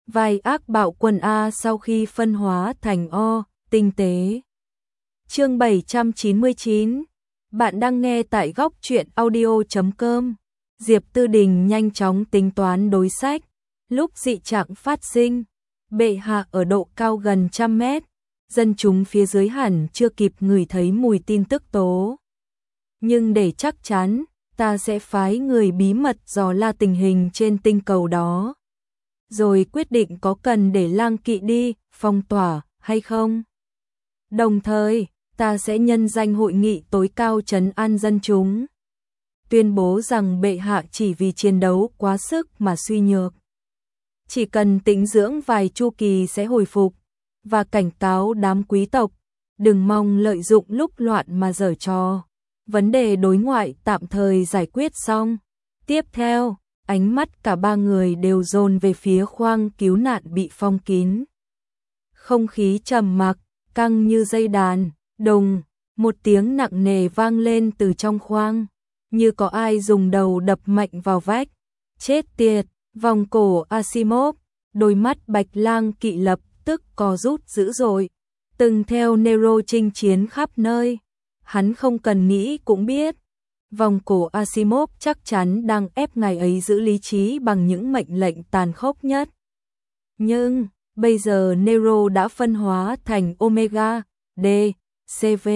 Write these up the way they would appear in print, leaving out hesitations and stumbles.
vai ác bạo quân A sau khi phân hóa thành O, tinh tế. Chương 799. Bạn đang nghe tại góc truyện audio.com. Diệp Tư Đình nhanh chóng tính toán đối sách. Lúc dị trạng phát sinh, bệ hạ ở độ cao gần 100 mét, dân chúng phía dưới hẳn chưa kịp ngửi thấy mùi tin tức tố. Nhưng để chắc chắn, ta sẽ phái người bí mật dò la tình hình trên tinh cầu đó, rồi quyết định có cần để Lang Kỵ đi phong tỏa hay không. Đồng thời, ta sẽ nhân danh hội nghị tối cao trấn an dân chúng, tuyên bố rằng bệ hạ chỉ vì chiến đấu quá sức mà suy nhược, chỉ cần tĩnh dưỡng vài chu kỳ sẽ hồi phục, và cảnh cáo đám quý tộc đừng mong lợi dụng lúc loạn mà giở trò. Vấn đề đối ngoại tạm thời giải quyết xong. Tiếp theo, ánh mắt cả ba người đều dồn về phía khoang cứu nạn bị phong kín. Không khí trầm mặc, căng như dây đàn. Đùng, một tiếng nặng nề vang lên từ trong khoang, như có ai dùng đầu đập mạnh vào vách. Chết tiệt, vòng cổ Asimov, đôi mắt Bạch Lang Kỵ lập tức co rút dữ dội. Từng theo Nero chinh chiến khắp nơi, hắn không cần nghĩ cũng biết, vòng cổ Asimov chắc chắn đang ép ngài ấy giữ lý trí bằng những mệnh lệnh tàn khốc nhất. Nhưng, bây giờ Nero đã phân hóa thành Omega, D, CV.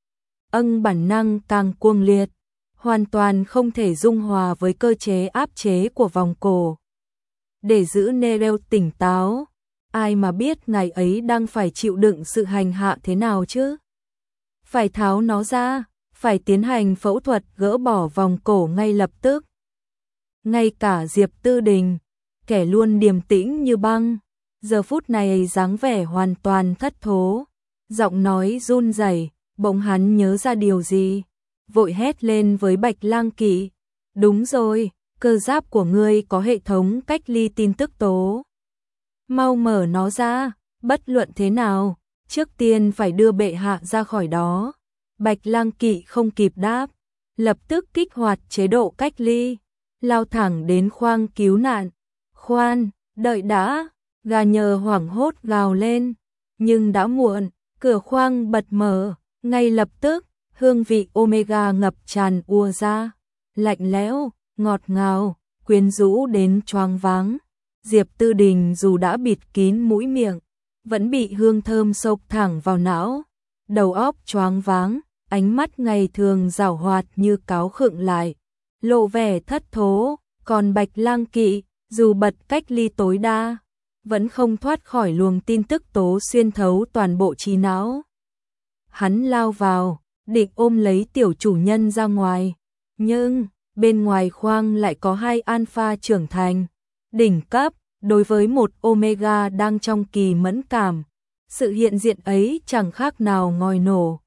Bản năng càng cuồng liệt, hoàn toàn không thể dung hòa với cơ chế áp chế của vòng cổ. Để giữ Nero tỉnh táo, ai mà biết ngài ấy đang phải chịu đựng sự hành hạ thế nào chứ? Phải tháo nó ra, phải tiến hành phẫu thuật gỡ bỏ vòng cổ ngay lập tức. Ngay cả Diệp Tư Đình, kẻ luôn điềm tĩnh như băng, giờ phút này dáng vẻ hoàn toàn thất thố, giọng nói run rẩy. Bỗng hắn nhớ ra điều gì, vội hét lên với Bạch Lang Kỵ. Đúng rồi, cơ giáp của ngươi có hệ thống cách ly tin tức tố. Mau mở nó ra, bất luận thế nào, trước tiên phải đưa bệ hạ ra khỏi đó. Bạch Lang Kỵ không kịp đáp, lập tức kích hoạt chế độ cách ly, lao thẳng đến khoang cứu nạn. Khoan, đợi đã, gà nhờ hoảng hốt gào lên, nhưng đã muộn, cửa khoang bật mở, ngay lập tức, hương vị Omega ngập tràn ùa ra, lạnh lẽo, ngọt ngào, quyến rũ đến choáng váng. Diệp Tư Đình dù đã bịt kín mũi miệng, vẫn bị hương thơm xộc thẳng vào não, đầu óc choáng váng, ánh mắt ngày thường giảo hoạt như cáo khựng lại, lộ vẻ thất thố. Còn Bạch Lang Kỵ, dù bật cách ly tối đa, vẫn không thoát khỏi luồng tin tức tố xuyên thấu toàn bộ trí não. Hắn lao vào, định ôm lấy tiểu chủ nhân ra ngoài, nhưng bên ngoài khoang lại có hai alpha trưởng thành, đỉnh cấp. Đối với một Omega đang trong kỳ mẫn cảm, sự hiện diện ấy chẳng khác nào ngòi nổ.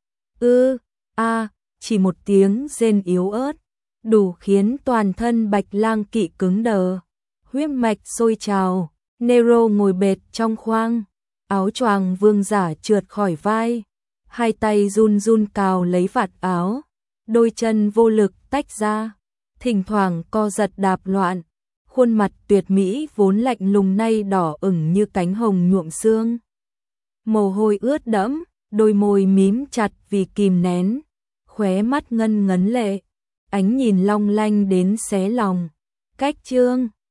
Chỉ một tiếng rên yếu ớt, đủ khiến toàn thân Bạch Lang Kỵ cứng đờ, huyết mạch sôi trào. Nero ngồi bệt trong khoang, áo choàng vương giả trượt khỏi vai, hai tay run run cào lấy vạt áo, đôi chân vô lực tách ra, thỉnh thoảng co giật đạp loạn. Khuôn mặt tuyệt mỹ vốn lạnh lùng nay đỏ ửng như cánh hồng nhuộm sương. Mồ hôi ướt đẫm, đôi môi mím chặt vì kìm nén, khóe mắt ngân ngấn lệ, ánh nhìn long lanh đến xé lòng. Cách chương